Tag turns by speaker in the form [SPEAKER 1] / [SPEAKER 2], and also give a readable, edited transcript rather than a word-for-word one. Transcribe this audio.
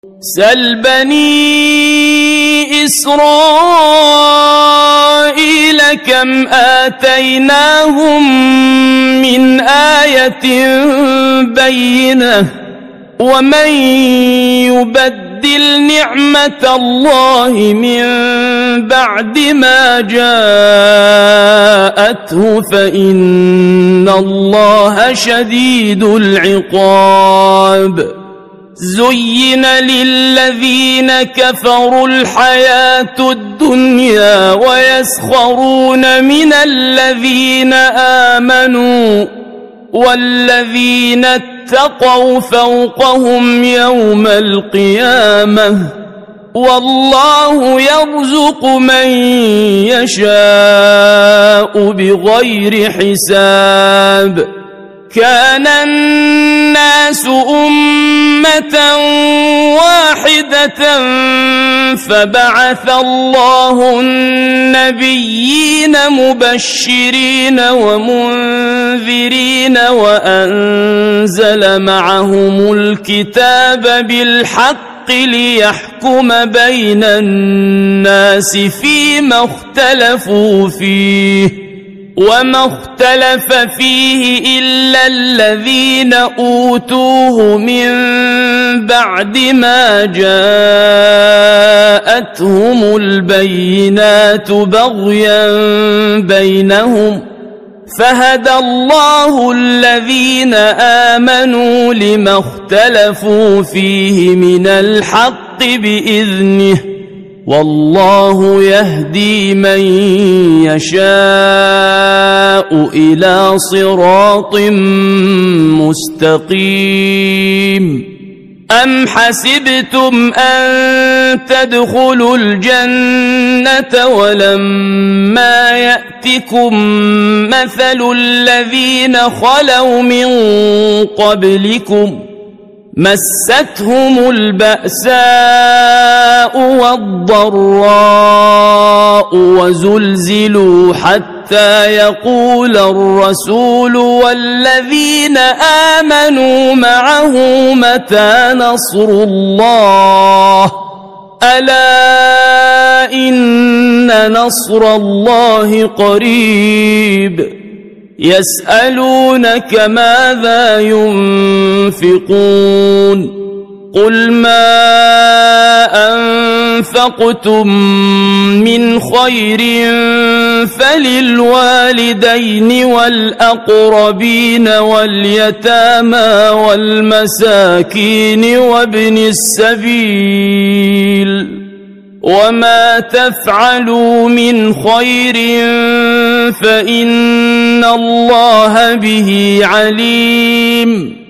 [SPEAKER 1] سل بني إسرائيل كم آتيناهم من آية بينة ومن يبدل نعمة الله من بعد ما جاءته فإن الله شديد العقاب زين للذين كفروا الحياة الدنيا ويسخرون من الذين آمنوا والذين اتقوا فوقهم يوم القيامة والله يرزق من يشاء بغير حساب كان الناس أمة واحدة فبعث الله النبيين مبشرين ومنذرين وأنزل معهم الكتاب بالحق ليحكم بين الناس فيما اختلفوا فيه وما اختلف فيه إلا الذين أوتوه من بعد ما جاءتهم البينات بغيا بينهم فهدى الله الذين آمنوا لما اختلفوا فيه من الحق بإذنه والله يهدي من يشاء إلى صراط مستقيم أم حسبتم أن تدخلوا الجنة ولما يأتكم مثل الذين خلوا من قبلكم مستهم البأساء والضراء وزلزلوا حتى يقول الرسول والذين آمنوا معه متى نصر الله ألا إن نصر الله قريب يسألونك ماذا ينفقون قل ما أنفقتم من خير فللوالدين والأقربين واليتامى والمساكين وابن السبيل وما تفعلوا من خير فإن الله به عليم